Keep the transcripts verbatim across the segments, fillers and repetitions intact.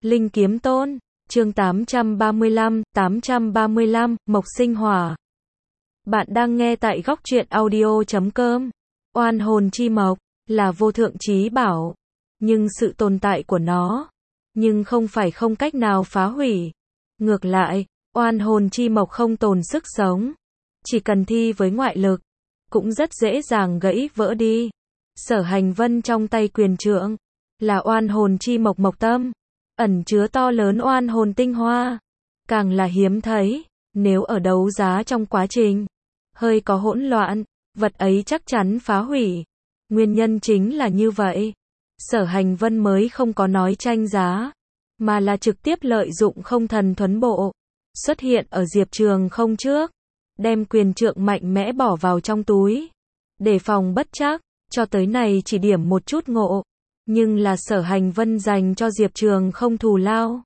Linh Kiếm Tôn, chương tám trăm ba mươi lăm, tám trăm ba mươi lăm, Mộc Sinh Hỏa. Bạn đang nghe tại góc truyện audio chấm com. Oan hồn chi mộc là vô thượng chí bảo, nhưng sự tồn tại của nó, nhưng không phải không cách nào phá hủy. Ngược lại, oan hồn chi mộc không tồn sức sống, chỉ cần thi với ngoại lực, cũng rất dễ dàng gãy vỡ đi. Sở Hành Vân trong tay quyền trượng là oan hồn chi mộc mộc tâm, ẩn chứa to lớn oan hồn tinh hoa, càng là hiếm thấy. Nếu ở đấu giá trong quá trình hơi có hỗn loạn, vật ấy chắc chắn phá hủy. Nguyên nhân chính là như vậy, Sở Hành Vân mới không có nói tranh giá, mà là trực tiếp lợi dụng không thần thuấn bộ, xuất hiện ở Diệp Trường Không trước, đem quyền trượng mạnh mẽ bỏ vào trong túi, để phòng bất trắc. Cho tới này chỉ điểm một chút ngộ, nhưng là Sở Hành Vân dành cho Diệp Trường Không thù lao.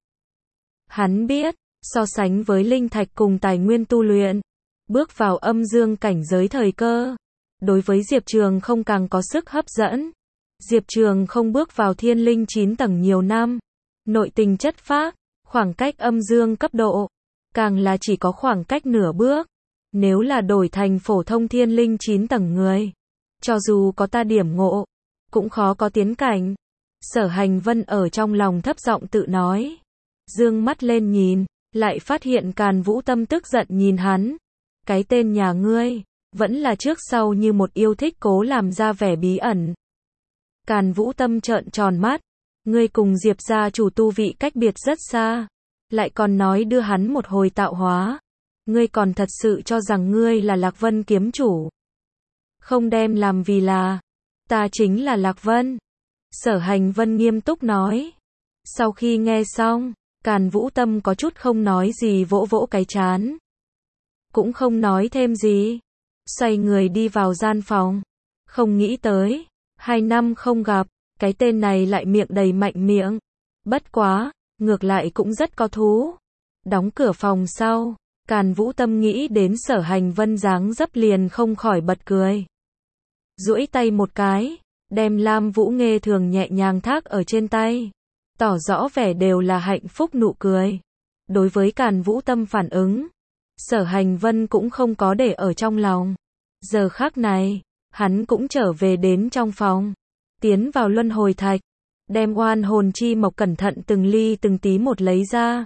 Hắn biết, so sánh với linh thạch cùng tài nguyên tu luyện, bước vào âm dương cảnh giới thời cơ, đối với Diệp Trường Không càng có sức hấp dẫn. Diệp Trường Không bước vào thiên linh chín tầng nhiều năm, nội tình chất phác, khoảng cách âm dương cấp độ, càng là chỉ có khoảng cách nửa bước. Nếu là đổi thành phổ thông thiên linh chín tầng người, cho dù có ta điểm ngộ, cũng khó có tiến cảnh. Sở Hành Vân ở trong lòng thấp giọng tự nói. Dương mắt lên nhìn, lại phát hiện Càn Vũ Tâm tức giận nhìn hắn. Cái tên nhà ngươi, vẫn là trước sau như một yêu thích cố làm ra vẻ bí ẩn. Càn Vũ Tâm trợn tròn mắt. Ngươi cùng Diệp gia chủ tu vị cách biệt rất xa, lại còn nói đưa hắn một hồi tạo hóa. Ngươi còn thật sự cho rằng ngươi là Lạc Vân kiếm chủ? Không đem làm vì là, ta chính là Lạc Vân. Sở Hành Vân nghiêm túc nói. Sau khi nghe xong, Càn Vũ Tâm có chút không nói gì, vỗ vỗ cái trán, cũng không nói thêm gì, xoay người đi vào gian phòng. Không nghĩ tới, hai năm không gặp, cái tên này lại miệng đầy mạnh miệng. Bất quá, ngược lại cũng rất có thú. Đóng cửa phòng sau, Càn Vũ Tâm nghĩ đến Sở Hành Vân dáng dấp liền không khỏi bật cười. Duỗi tay một cái, đem Lam Vũ Nghê thường nhẹ nhàng thác ở trên tay, tỏ rõ vẻ đều là hạnh phúc nụ cười. Đối với Càn Vũ Tâm phản ứng, Sở Hành Vân cũng không có để ở trong lòng. Giờ khắc này, hắn cũng trở về đến trong phòng, tiến vào luân hồi thạch, đem oan hồn chi mộc cẩn thận từng ly từng tí một lấy ra.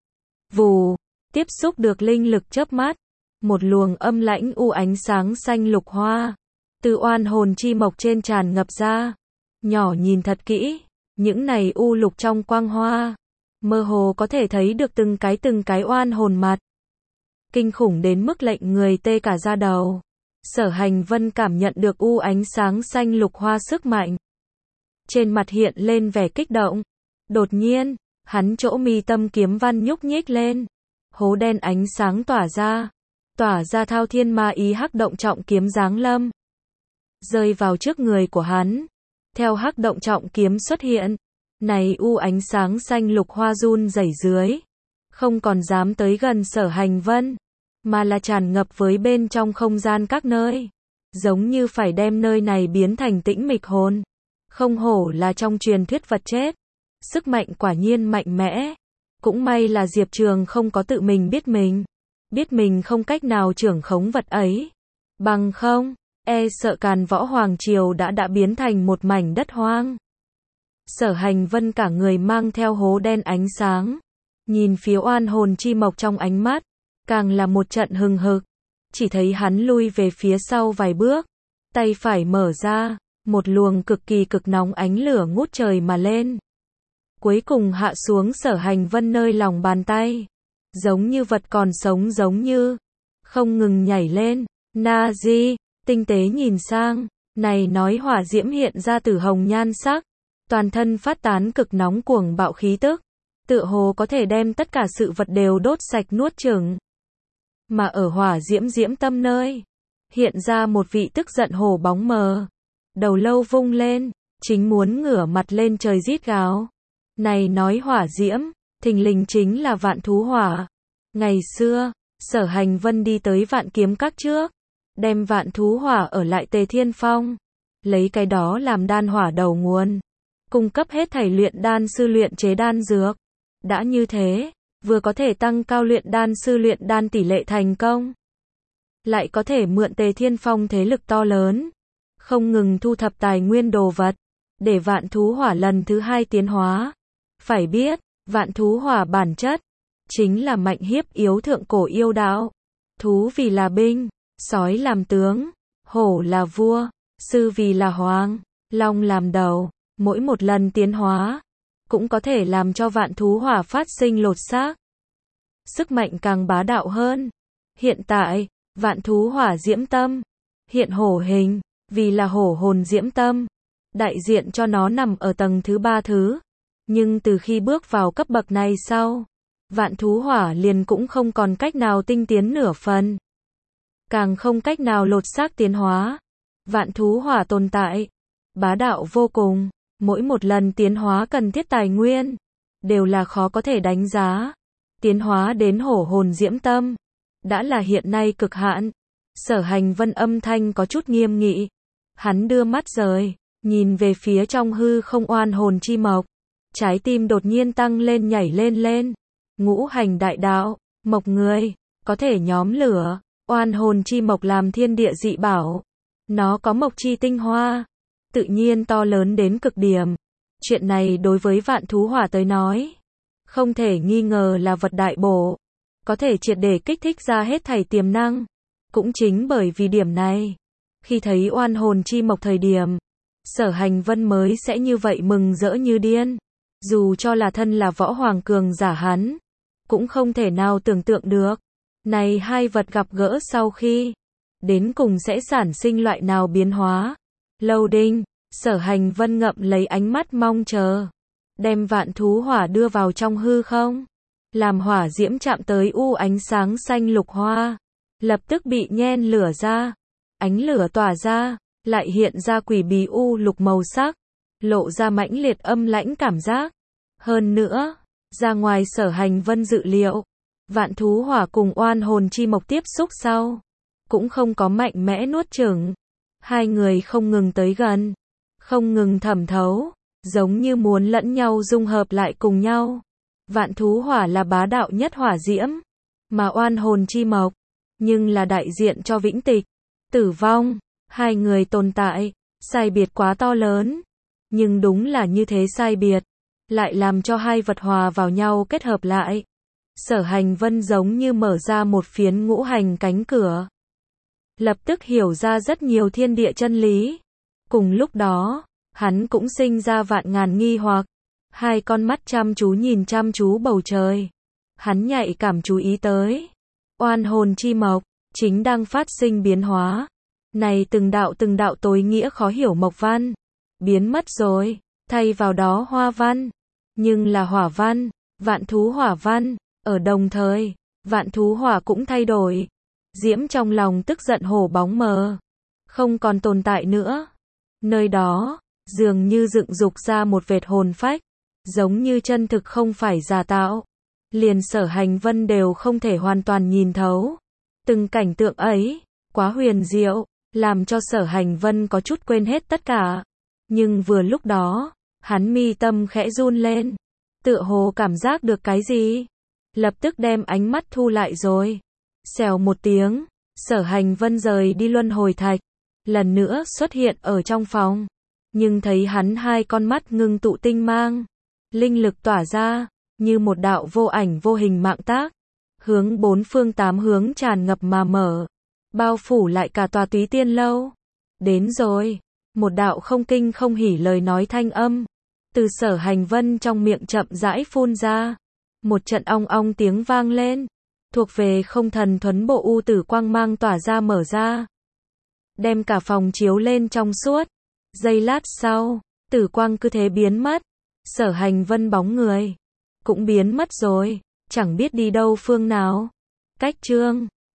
Vù, tiếp xúc được linh lực chớp mắt, một luồng âm lãnh u ánh sáng xanh lục hoa từ oan hồn chi mộc trên tràn ngập ra. Nhỏ nhìn thật kỹ, những này u lục trong quang hoa, mơ hồ có thể thấy được từng cái từng cái oan hồn mặt. Kinh khủng đến mức lệnh người tê cả da đầu. Sở Hành Vân cảm nhận được u ánh sáng xanh lục hoa sức mạnh, trên mặt hiện lên vẻ kích động. Đột nhiên, hắn chỗ mi tâm kiếm văn nhúc nhích lên, hố đen ánh sáng tỏa ra, tỏa ra thao thiên ma ý hắc động trọng kiếm giáng lâm, rơi vào trước người của hắn. Theo hắc động trọng kiếm xuất hiện, này u ánh sáng xanh lục hoa run rẩy dưới, không còn dám tới gần Sở Hành Vân, mà là tràn ngập với bên trong không gian các nơi, giống như phải đem nơi này biến thành tĩnh mịch hồn. Không hổ là trong truyền thuyết vật chết, sức mạnh quả nhiên mạnh mẽ. Cũng may là Diệp Trường không có tự mình biết mình, biết mình không cách nào trưởng khống vật ấy, bằng không, e sợ Càn Võ Hoàng Triều đã đã biến thành một mảnh đất hoang. Sở Hành Vân cả người mang theo hố đen ánh sáng, nhìn phía oan hồn chi mộc trong ánh mắt, càng là một trận hừng hực. Chỉ thấy hắn lui về phía sau vài bước, tay phải mở ra, một luồng cực kỳ cực nóng ánh lửa ngút trời mà lên, cuối cùng hạ xuống Sở Hành Vân nơi lòng bàn tay, giống như vật còn sống giống như, không ngừng nhảy lên. Na di, tinh tế nhìn sang, này nói hỏa diễm hiện ra từ hồng nhan sắc, toàn thân phát tán cực nóng cuồng bạo khí tức, tựa hồ có thể đem tất cả sự vật đều đốt sạch nuốt chửng. Mà ở hỏa diễm diễm tâm nơi, hiện ra một vị tức giận hổ bóng mờ, đầu lâu vung lên, chính muốn ngửa mặt lên trời rít gào. Này nói hỏa diễm, thình lình chính là Vạn Thú Hỏa. Ngày xưa, Sở Hành Vân đi tới Vạn Kiếm Các trước, đem Vạn Thú Hỏa ở lại Tề Thiên Phong, lấy cái đó làm đan hỏa đầu nguồn, cung cấp hết thảy luyện đan sư luyện chế đan dược. Đã như thế, vừa có thể tăng cao luyện đan sư luyện đan tỷ lệ thành công, lại có thể mượn Tề Thiên Phong thế lực to lớn, không ngừng thu thập tài nguyên đồ vật, để vạn thú hỏa lần thứ hai tiến hóa. Phải biết, vạn thú hỏa bản chất chính là mạnh hiếp yếu thượng cổ yêu đạo. Thú vì là binh, sói làm tướng, hổ là vua, sư vì là hoàng, long làm đầu. Mỗi một lần tiến hóa, cũng có thể làm cho vạn thú hỏa phát sinh lột xác. Sức mạnh càng bá đạo hơn. Hiện tại, vạn thú hỏa diễm tâm, hiện hổ hình, vì là hổ hồn diễm tâm, đại diện cho nó nằm ở tầng thứ ba thứ. Nhưng từ khi bước vào cấp bậc này sau, vạn thú hỏa liền cũng không còn cách nào tinh tiến nửa phần. Càng không cách nào lột xác tiến hóa. Vạn thú hỏa tồn tại, bá đạo vô cùng, mỗi một lần tiến hóa cần thiết tài nguyên, đều là khó có thể đánh giá. Tiến hóa đến hổ hồn diễm tâm, đã là hiện nay cực hạn. Sở Hành Vân âm thanh có chút nghiêm nghị. Hắn đưa mắt rời, nhìn về phía trong hư không oan hồn chi mộc. Trái tim đột nhiên tăng lên nhảy lên lên. Ngũ hành đại đạo, mộc người, có thể nhóm lửa. Oan hồn chi mộc làm thiên địa dị bảo. Nó có mộc chi tinh hoa, tự nhiên to lớn đến cực điểm. Chuyện này đối với vạn thú hỏa tới nói, không thể nghi ngờ là vật đại bổ. Có thể triệt để kích thích ra hết thảy tiềm năng. Cũng chính bởi vì điểm này, khi thấy oan hồn chi mộc thời điểm, Sở Hành Vân mới sẽ như vậy mừng rỡ như điên. Dù cho là thân là võ hoàng cường giả hắn, cũng không thể nào tưởng tượng được. Này hai vật gặp gỡ sau khi, đến cùng sẽ sản sinh loại nào biến hóa. Lâu đinh, Sở Hành Vân ngậm lấy ánh mắt mong chờ. Đem vạn thú hỏa đưa vào trong hư không. Làm hỏa diễm chạm tới u ánh sáng xanh lục hoa. Lập tức bị nhen lửa ra. Ánh lửa tỏa ra, lại hiện ra quỷ bí u lục màu sắc. Lộ ra mãnh liệt âm lãnh cảm giác. Hơn nữa, ra ngoài Sở Hành Vân dự liệu, vạn thú hỏa cùng oan hồn chi mộc tiếp xúc sau, cũng không có mạnh mẽ nuốt chửng. Hai người không ngừng tới gần, không ngừng thẩm thấu, giống như muốn lẫn nhau dung hợp lại cùng nhau. Vạn thú hỏa là bá đạo nhất hỏa diễm, mà oan hồn chi mộc, nhưng là đại diện cho vĩnh tịch, tử vong. Hai người tồn tại, sai biệt quá to lớn, nhưng đúng là như thế sai biệt, lại làm cho hai vật hòa vào nhau kết hợp lại. Sở Hành Vân giống như mở ra một phiến ngũ hành cánh cửa. Lập tức hiểu ra rất nhiều thiên địa chân lý. Cùng lúc đó, hắn cũng sinh ra vạn ngàn nghi hoặc. Hai con mắt chăm chú nhìn chăm chú bầu trời. Hắn nhạy cảm chú ý tới. Oan hồn chi mộc, chính đang phát sinh biến hóa. Này từng đạo từng đạo tối nghĩa khó hiểu mộc văn. Biến mất rồi, thay vào đó hoa văn. Nhưng là hỏa văn, vạn thú hỏa văn. Ở đồng thời, vạn thú hỏa cũng thay đổi. Diễm trong lòng tức giận hổ bóng mờ. Không còn tồn tại nữa. Nơi đó, dường như dựng dục ra một vệt hồn phách. Giống như chân thực không phải giả tạo. Liền Sở Hành Vân đều không thể hoàn toàn nhìn thấu. Từng cảnh tượng ấy, quá huyền diệu, làm cho Sở Hành Vân có chút quên hết tất cả. Nhưng vừa lúc đó, hắn mi tâm khẽ run lên. Tựa hồ cảm giác được cái gì? Lập tức đem ánh mắt thu lại rồi. Xèo một tiếng, Sở Hành Vân rời đi luân hồi thạch. Lần nữa xuất hiện ở trong phòng. Nhưng thấy hắn hai con mắt ngưng tụ tinh mang. Linh lực tỏa ra, như một đạo vô ảnh vô hình mạng tác. Hướng bốn phương tám hướng tràn ngập mà mở. Bao phủ lại cả tòa Túy Tiên Lâu. Đến rồi. Một đạo không kinh không hỉ lời nói thanh âm. Từ Sở Hành Vân trong miệng chậm rãi phun ra. Một trận ong ong tiếng vang lên. Thuộc về không thần thuấn bộ u tử quang mang tỏa ra mở ra. Đem cả phòng chiếu lên trong suốt. Giây lát sau, tử quang cứ thế biến mất. Sở Hành Vân bóng người cũng biến mất rồi, chẳng biết đi đâu phương nào. Cách chương